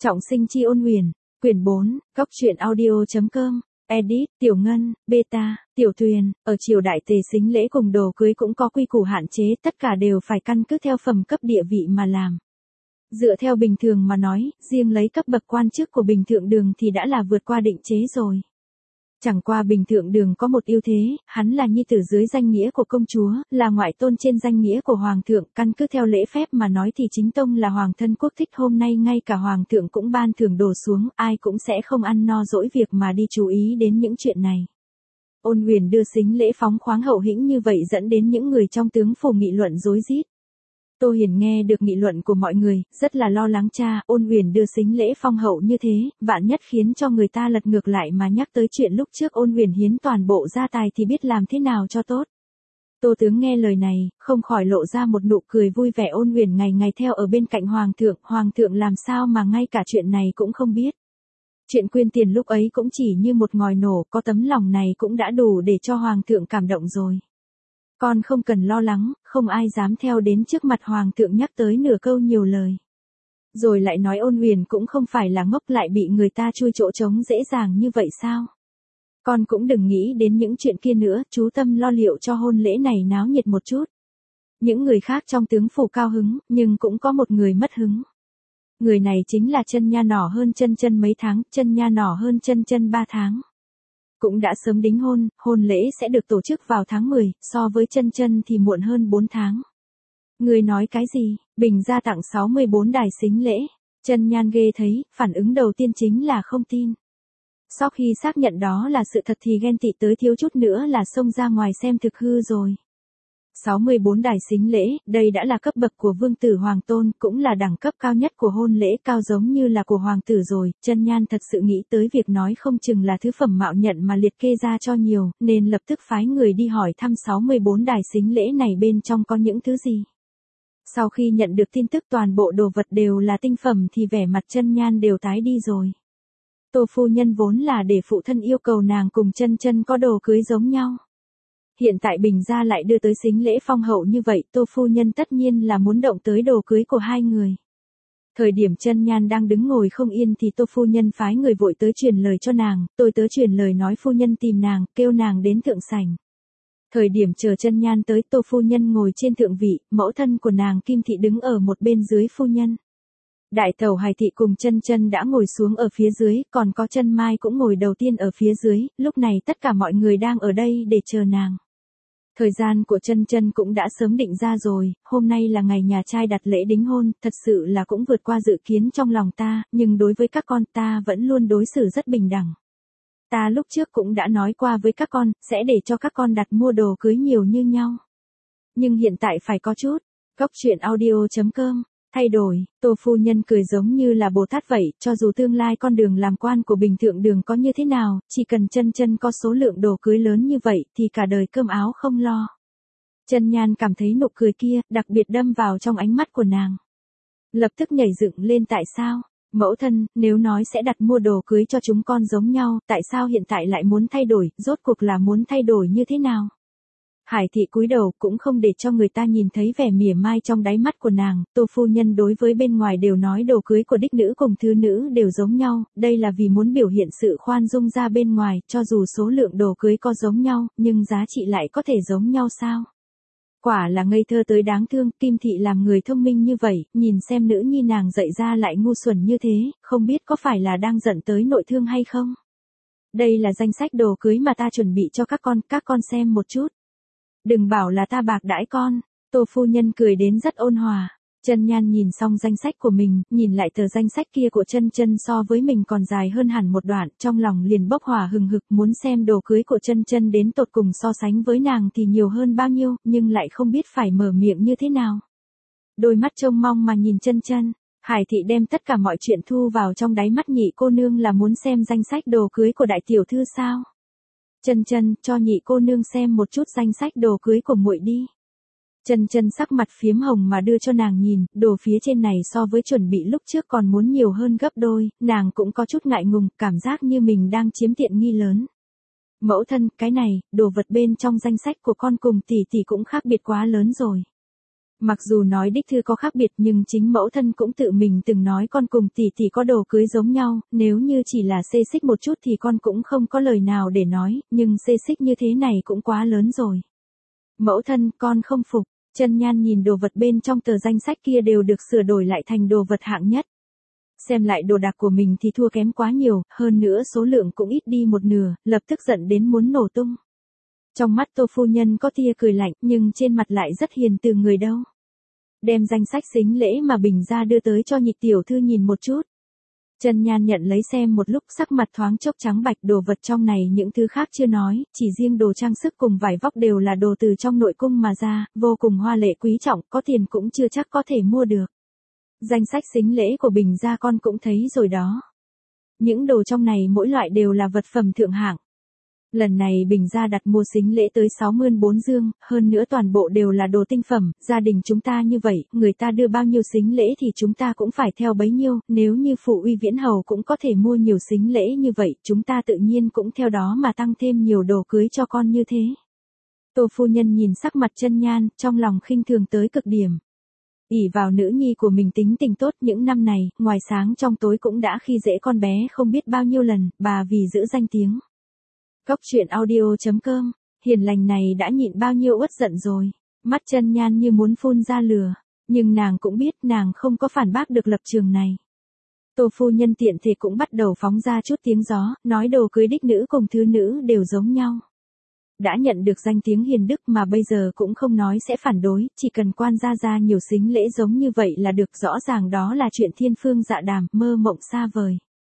Trọng sinh chi ôn huyền, quyển 4, góc truyện audio.com, edit, Tiểu Ngân, Beta, Tiểu Tuyền, ở triều đại Tề sính lễ cùng đồ cưới cũng có quy củ hạn chế, tất cả đều phải căn cứ theo phẩm cấp địa vị mà làm. Dựa theo bình thường mà nói, riêng lấy cấp bậc quan chức của Bình Thượng Đường thì đã là vượt qua định chế rồi. Chẳng qua Bình Thượng Đường có một ưu thế, hắn là nhi tử dưới danh nghĩa của công chúa, là ngoại tôn trên danh nghĩa của hoàng thượng, căn cứ theo lễ phép mà nói thì chính tông là hoàng thân quốc thích, hôm nay ngay cả hoàng thượng cũng ban thưởng đổ xuống, ai cũng sẽ không ăn no dỗi việc mà đi chú ý đến những chuyện này. Ôn huyền đưa sính lễ phóng khoáng hậu hĩnh như vậy dẫn đến những người trong tướng phủ nghị luận rối rít. Tô Hiền nghe được nghị luận của mọi người, rất là lo lắng cha, ôn huyền đưa sính lễ phong hậu như thế, vạn nhất khiến cho người ta lật ngược lại mà nhắc tới chuyện lúc trước ôn huyền hiến toàn bộ gia tài thì biết làm thế nào cho tốt. Tô tướng nghe lời này, không khỏi lộ ra một nụ cười vui vẻ, ôn huyền ngày ngày theo ở bên cạnh hoàng thượng làm sao mà ngay cả chuyện này cũng không biết. Chuyện quyên tiền lúc ấy cũng chỉ như một ngòi nổ, có tấm lòng này cũng đã đủ để cho hoàng thượng cảm động rồi. Con không cần lo lắng, không ai dám theo đến trước mặt hoàng thượng nhắc tới nửa câu nhiều lời. Rồi lại nói ôn huyền cũng không phải là ngốc, lại bị người ta chui chỗ trống dễ dàng như vậy sao? Con cũng đừng nghĩ đến những chuyện kia nữa, chú tâm lo liệu cho hôn lễ này náo nhiệt một chút. Những người khác trong tướng phủ cao hứng, nhưng cũng có một người mất hứng. Người này chính là Chân Nha nỏ hơn Chân Chân mấy tháng, Chân Nha nỏ hơn Chân Chân 3 tháng. Cũng đã sớm đính hôn, hôn lễ sẽ được tổ chức vào tháng 10, so với Chân Chân thì muộn hơn 4 tháng. Người nói cái gì? Bình gia tặng 64 đài sính lễ. Chân Nhan ghê thấy, phản ứng đầu tiên chính là không tin. Sau khi xác nhận đó là sự thật thì ghen tị tới thiếu chút nữa là xông ra ngoài xem thực hư rồi. 64 đài sính lễ, đây đã là cấp bậc của vương tử hoàng tôn, cũng là đẳng cấp cao nhất của hôn lễ, cao giống như là của hoàng tử rồi. Chân Nhan thật sự nghĩ tới việc nói không chừng là thứ phẩm mạo nhận mà liệt kê ra cho nhiều, nên lập tức phái người đi hỏi thăm 64 đài sính lễ này bên trong có những thứ gì. Sau khi nhận được tin tức toàn bộ đồ vật đều là tinh phẩm thì vẻ mặt Chân Nhan đều tái đi rồi. Tô phu nhân vốn là để phụ thân yêu cầu nàng cùng Chân Chân có đồ cưới giống nhau. Hiện tại Bình gia lại đưa tới sính lễ phong hậu như vậy, Tô phu nhân tất nhiên là muốn động tới đồ cưới của hai người. Thời điểm Chân Nhan đang đứng ngồi không yên thì Tô phu nhân phái người vội tới truyền lời cho nàng, tôi tớ truyền lời nói phu nhân tìm nàng, kêu nàng đến thượng sảnh. Thời điểm chờ Chân Nhan tới, Tô phu nhân ngồi trên thượng vị, mẫu thân của nàng Kim thị đứng ở một bên dưới phu nhân. Đại tẩu Hải thị cùng Chân Chân đã ngồi xuống ở phía dưới, còn có Chân Mai cũng ngồi đầu tiên ở phía dưới, lúc này tất cả mọi người đang ở đây để chờ nàng. Thời gian của Chân Chân cũng đã sớm định ra rồi, hôm nay là ngày nhà trai đặt lễ đính hôn, thật sự là cũng vượt qua dự kiến trong lòng ta, nhưng đối với các con ta vẫn luôn đối xử rất bình đẳng. Ta lúc trước cũng đã nói qua với các con, sẽ để cho các con đặt mua đồ cưới nhiều như nhau. Nhưng hiện tại phải có chút. Góc truyện audio.com, thay đổi, Tô phu nhân cười giống như là Bồ Tát vậy, cho dù tương lai con đường làm quan của Bình Thượng Đường có như thế nào, chỉ cần Chân Chân có số lượng đồ cưới lớn như vậy thì cả đời cơm áo không lo. Chân Nhan cảm thấy nụ cười kia, đặc biệt đâm vào trong ánh mắt của nàng. Lập tức nhảy dựng lên, tại sao? Mẫu thân, nếu nói sẽ đặt mua đồ cưới cho chúng con giống nhau, tại sao hiện tại lại muốn thay đổi, rốt cuộc là muốn thay đổi như thế nào? Hải thị cúi đầu cũng không để cho người ta nhìn thấy vẻ mỉa mai trong đáy mắt của nàng, Tô phu nhân đối với bên ngoài đều nói đồ cưới của đích nữ cùng thứ nữ đều giống nhau, đây là vì muốn biểu hiện sự khoan dung ra bên ngoài, cho dù số lượng đồ cưới có giống nhau, nhưng giá trị lại có thể giống nhau sao? Quả là ngây thơ tới đáng thương, Kim thị làm người thông minh như vậy, nhìn xem nữ nhi nàng dạy ra lại ngu xuẩn như thế, không biết có phải là đang giận tới nội thương hay không? Đây là danh sách đồ cưới mà ta chuẩn bị cho các con xem một chút. Đừng bảo là ta bạc đãi con. Tô phu nhân cười đến rất ôn hòa. Chân Nhan nhìn xong danh sách của mình, nhìn lại tờ danh sách kia của Chân Chân so với mình còn dài hơn hẳn một đoạn, trong lòng liền bốc hỏa hừng hực muốn xem đồ cưới của Chân Chân đến tột cùng so sánh với nàng thì nhiều hơn bao nhiêu, nhưng lại không biết phải mở miệng như thế nào. Đôi mắt trông mong mà nhìn Chân Chân, Hải thị đem tất cả mọi chuyện thu vào trong đáy mắt nhị cô nương là muốn xem danh sách đồ cưới của đại tiểu thư sao? Chân Chân, cho nhị cô nương xem một chút danh sách đồ cưới của muội đi. Chân Chân sắc mặt phiếm hồng mà đưa cho nàng nhìn, đồ phía trên này so với chuẩn bị lúc trước còn muốn nhiều hơn gấp đôi, nàng cũng có chút ngại ngùng, cảm giác như mình đang chiếm tiện nghi lớn. Mẫu thân, cái này, đồ vật bên trong danh sách của con cùng tỷ tỷ cũng khác biệt quá lớn rồi. Mặc dù nói đích thư có khác biệt nhưng chính mẫu thân cũng tự mình từng nói con cùng tỷ tỷ có đồ cưới giống nhau, nếu như chỉ là xê xích một chút thì con cũng không có lời nào để nói, nhưng xê xích như thế này cũng quá lớn rồi. Mẫu thân, con không phục. Chân Nhan nhìn đồ vật bên trong tờ danh sách kia đều được sửa đổi lại thành đồ vật hạng nhất. Xem lại đồ đạc của mình thì thua kém quá nhiều, hơn nữa số lượng cũng ít đi một nửa, lập tức giận đến muốn nổ tung. Trong mắt Tô phu nhân có tia cười lạnh nhưng trên mặt lại rất hiền từ người đâu. Đem danh sách sính lễ mà Bình gia đưa tới cho Nhị tiểu thư nhìn một chút. Chân Nhan nhận lấy xem một lúc, sắc mặt thoáng chốc trắng bạch, đồ vật trong này những thứ khác chưa nói, chỉ riêng đồ trang sức cùng vải vóc đều là đồ từ trong nội cung mà ra, vô cùng hoa lệ quý trọng, có tiền cũng chưa chắc có thể mua được. Danh sách sính lễ của Bình gia con cũng thấy rồi đó. Những đồ trong này mỗi loại đều là vật phẩm thượng hạng. Lần này Bình gia đặt mua sính lễ tới 64 dương, hơn nữa toàn bộ đều là đồ tinh phẩm, gia đình chúng ta như vậy, người ta đưa bao nhiêu sính lễ thì chúng ta cũng phải theo bấy nhiêu, nếu như phụ uy viễn hầu cũng có thể mua nhiều sính lễ như vậy, chúng ta tự nhiên cũng theo đó mà tăng thêm nhiều đồ cưới cho con như thế. Tô phu nhân nhìn sắc mặt Chân Nhan, trong lòng khinh thường tới cực điểm. Ỷ vào nữ nhi của mình tính tình tốt, những năm này, ngoài sáng trong tối cũng đã khi dễ con bé không biết bao nhiêu lần, bà vì giữ danh tiếng. Cốc truyện audio.com, hiền lành này đã nhịn bao nhiêu uất giận rồi. Mắt Chân Nhan như muốn phun ra lửa, nhưng nàng cũng biết nàng không có phản bác được lập trường này. Tô phu nhân tiện thể cũng bắt đầu phóng ra chút tiếng gió, nói đồ cưới đích nữ cùng thứ nữ đều giống nhau. Đã nhận được danh tiếng hiền đức mà bây giờ cũng không nói sẽ phản đối, chỉ cần quan gia ra nhiều sính lễ giống như vậy là được, rõ ràng đó là chuyện thiên phương dạ đàm, mơ mộng xa vời.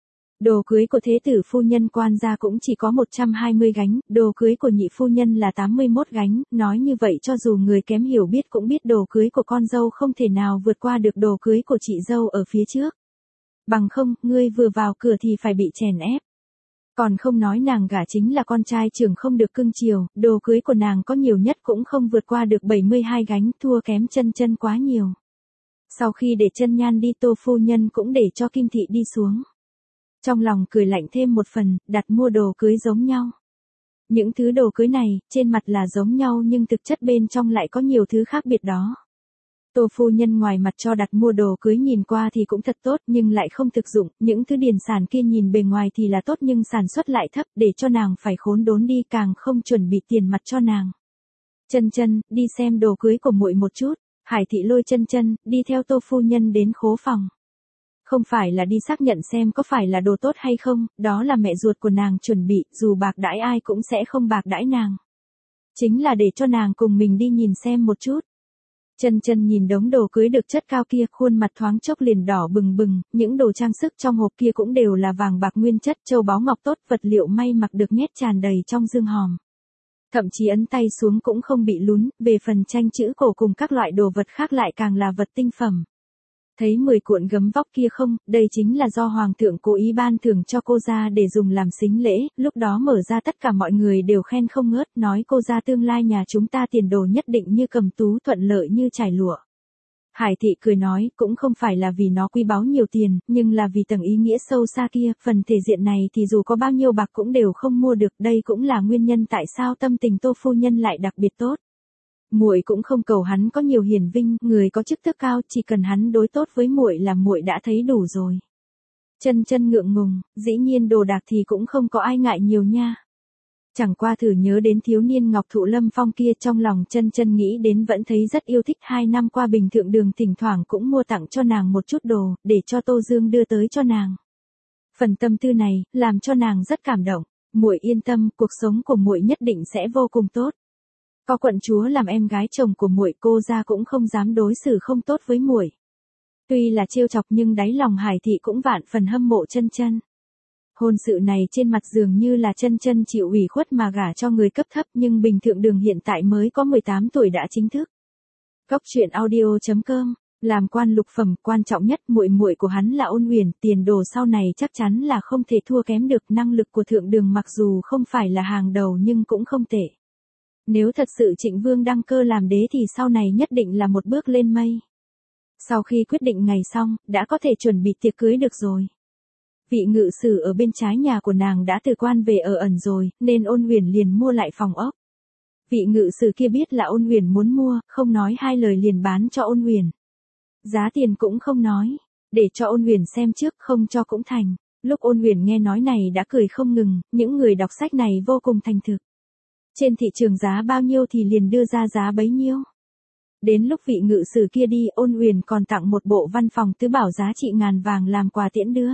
Đồ cưới của thế tử phu nhân quan gia cũng chỉ có 120 gánh, đồ cưới của nhị phu nhân là 81 gánh, nói như vậy cho dù người kém hiểu biết cũng biết đồ cưới của con dâu không thể nào vượt qua được đồ cưới của chị dâu ở phía trước. Bằng không, ngươi vừa vào cửa thì phải bị chèn ép. Còn không nói nàng gả chính là con trai trưởng không được cưng chiều, đồ cưới của nàng có nhiều nhất cũng không vượt qua được 72 gánh, thua kém Chân Chân quá nhiều. Sau khi để Chân Nhan đi, Tô phu nhân cũng để cho Kim thị đi xuống. Trong lòng cười lạnh thêm một phần, đặt mua đồ cưới giống nhau. Những thứ đồ cưới này, trên mặt là giống nhau nhưng thực chất bên trong lại có nhiều thứ khác biệt đó. Tô phu nhân ngoài mặt cho đặt mua đồ cưới nhìn qua thì cũng thật tốt nhưng lại không thực dụng, những thứ điền sản kia nhìn bề ngoài thì là tốt nhưng sản xuất lại thấp, để cho nàng phải khốn đốn đi, càng không chuẩn bị tiền mặt cho nàng. Chân Chân, đi xem đồ cưới của muội một chút. Hải thị lôi Chân Chân đi theo Tô phu nhân đến khố phòng. Không phải là đi xác nhận xem có phải là đồ tốt hay không, đó là mẹ ruột của nàng chuẩn bị, dù bạc đãi ai cũng sẽ không bạc đãi nàng. Chính là để cho nàng cùng mình đi nhìn xem một chút. Chân Chân nhìn đống đồ cưới được chất cao kia, khuôn mặt thoáng chốc liền đỏ bừng bừng, những đồ trang sức trong hộp kia cũng đều là vàng bạc nguyên chất, châu báu ngọc tốt, vật liệu may mặc được nhét tràn đầy trong dương hòm. Thậm chí ấn tay xuống cũng không bị lún, về phần tranh chữ cổ cùng các loại đồ vật khác lại càng là vật tinh phẩm. Thấy 10 cuộn gấm vóc kia không, đây chính là do Hoàng thượng cố ý ban thưởng cho cô gia để dùng làm sính lễ, lúc đó mở ra tất cả mọi người đều khen không ngớt, nói cô gia tương lai nhà chúng ta tiền đồ nhất định như cầm tú, thuận lợi như trải lụa. Hải thị cười nói, cũng không phải là vì nó quý báu nhiều tiền, nhưng là vì tầng ý nghĩa sâu xa kia, phần thể diện này thì dù có bao nhiêu bạc cũng đều không mua được, đây cũng là nguyên nhân tại sao tâm tình Tô phu nhân lại đặc biệt tốt. Muội cũng không cầu hắn có nhiều hiển vinh, người có chức tước cao, chỉ cần hắn đối tốt với muội là muội đã thấy đủ rồi. Chân Chân ngượng ngùng, dĩ nhiên đồ đạc thì cũng không có ai ngại nhiều nha. Chẳng qua thử nhớ đến thiếu niên Ngọc Thụ Lâm Phong kia, trong lòng Chân Chân nghĩ đến vẫn thấy rất yêu thích. 2 năm qua Bình Thượng Đường thỉnh thoảng cũng mua tặng cho nàng một chút đồ, để cho Tô Dương đưa tới cho nàng. Phần tâm tư này, làm cho nàng rất cảm động. Muội yên tâm, cuộc sống của muội nhất định sẽ vô cùng tốt. Có quận chúa làm em gái chồng của muội, cô gia cũng không dám đối xử không tốt với muội. Tuy là trêu chọc nhưng đáy lòng Hải thị cũng vạn phần hâm mộ Chân Chân. Hôn sự này trên mặt dường như là Chân Chân chịu ủy khuất mà gả cho người cấp thấp, nhưng Bình Thượng Đường hiện tại mới có 18 tuổi đã chính thức. Cốc truyện audio.com, làm quan lục phẩm, quan trọng nhất muội muội của hắn là Ôn Uyển, tiền đồ sau này chắc chắn là không thể thua kém được, năng lực của Thượng Đường mặc dù không phải là hàng đầu nhưng cũng không tệ. Nếu thật sự Trịnh Vương đăng cơ làm đế thì sau này nhất định là một bước lên mây. Sau khi quyết định ngày xong, đã có thể chuẩn bị tiệc cưới được rồi. Vị ngự sử ở bên trái nhà của nàng đã từ quan về ở ẩn rồi, nên Ôn Uyển liền mua lại phòng ốc. Vị ngự sử kia biết là Ôn Huyền muốn mua, không nói hai lời liền bán cho Ôn Huyền. Giá tiền cũng không nói, để cho Ôn Huyền xem trước, không cho cũng thành. Lúc Ôn Huyền nghe nói này đã cười không ngừng, những người đọc sách này vô cùng thành thực. Trên thị trường giá bao nhiêu thì liền đưa ra giá bấy nhiêu. Đến lúc vị ngự sử kia đi, Ôn Huyền còn tặng một bộ văn phòng tứ bảo giá trị ngàn vàng làm quà tiễn đưa.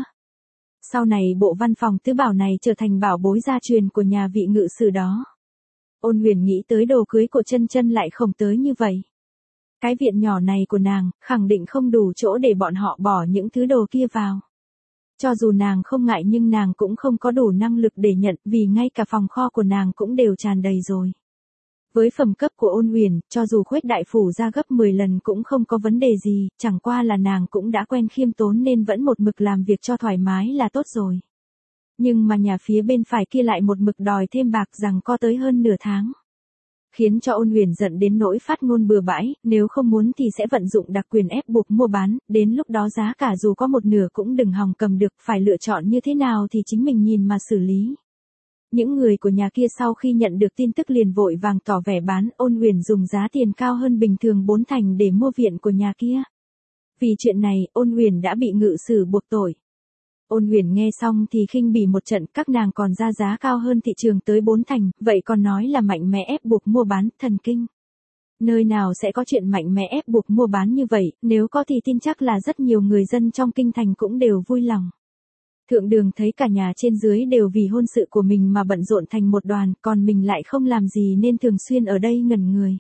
Sau này bộ văn phòng tứ bảo này trở thành bảo bối gia truyền của nhà vị ngự sử đó. Ôn Huyền nghĩ tới đồ cưới của Chân Chân lại không tới như vậy. Cái viện nhỏ này của nàng, khẳng định không đủ chỗ để bọn họ bỏ những thứ đồ kia vào. Cho dù nàng không ngại nhưng nàng cũng không có đủ năng lực để nhận, vì ngay cả phòng kho của nàng cũng đều tràn đầy rồi. Với phẩm cấp của Ôn Huyền, cho dù khuếch đại phủ ra gấp 10 lần cũng không có vấn đề gì, chẳng qua là nàng cũng đã quen khiêm tốn nên vẫn một mực làm việc cho thoải mái là tốt rồi. Nhưng mà nhà phía bên phải kia lại một mực đòi thêm bạc rằng có tới hơn nửa tháng. Khiến cho Ôn Huyền giận đến nỗi phát ngôn bừa bãi, nếu không muốn thì sẽ vận dụng đặc quyền ép buộc mua bán, đến lúc đó giá cả dù có một nửa cũng đừng hòng cầm được, phải lựa chọn như thế nào thì chính mình nhìn mà xử lý. Những người của nhà kia sau khi nhận được tin tức liền vội vàng tỏ vẻ bán, Ôn Huyền dùng giá tiền cao hơn bình thường 4 thành để mua viện của nhà kia. Vì chuyện này, Ôn Huyền đã bị ngự sử buộc tội. Ôn Huyền nghe xong thì khinh bỉ một trận, các nàng còn ra giá cao hơn thị trường tới 4 thành, vậy còn nói là mạnh mẽ ép buộc mua bán, thần kinh. Nơi nào sẽ có chuyện mạnh mẽ ép buộc mua bán như vậy, nếu có thì tin chắc là rất nhiều người dân trong kinh thành cũng đều vui lòng. Thượng Đường thấy cả nhà trên dưới đều vì hôn sự của mình mà bận rộn thành một đoàn, còn mình lại không làm gì nên thường xuyên ở đây ngẩn người.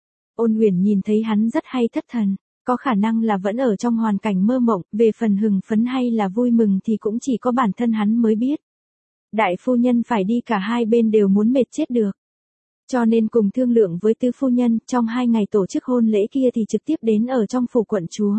Ôn Huyền nhìn thấy hắn rất hay thất thần, có khả năng là vẫn ở trong hoàn cảnh mơ mộng, về phần hưng phấn hay là vui mừng thì cũng chỉ có bản thân hắn mới biết. Đại phu nhân phải đi cả hai bên đều muốn mệt chết được. Cho nên cùng thương lượng với tứ phu nhân, trong 2 ngày tổ chức hôn lễ kia thì trực tiếp đến ở trong phủ quận chúa.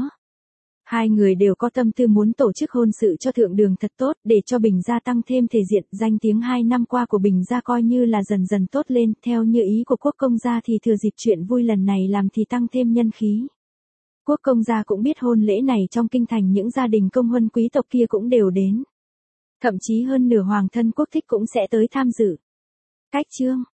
Hai người đều có tâm tư muốn tổ chức hôn sự cho Thượng Đường thật tốt, để cho Bình gia tăng thêm thể diện, danh tiếng 2 năm qua của Bình gia coi như là dần dần tốt lên, theo như ý của Quốc công gia thì thừa dịp chuyện vui lần này làm thì tăng thêm nhân khí. Quốc công gia cũng biết hôn lễ này trong kinh thành những gia đình công huân quý tộc kia cũng đều đến. Thậm chí hơn nửa hoàng thân quốc thích cũng sẽ tới tham dự. Cách chương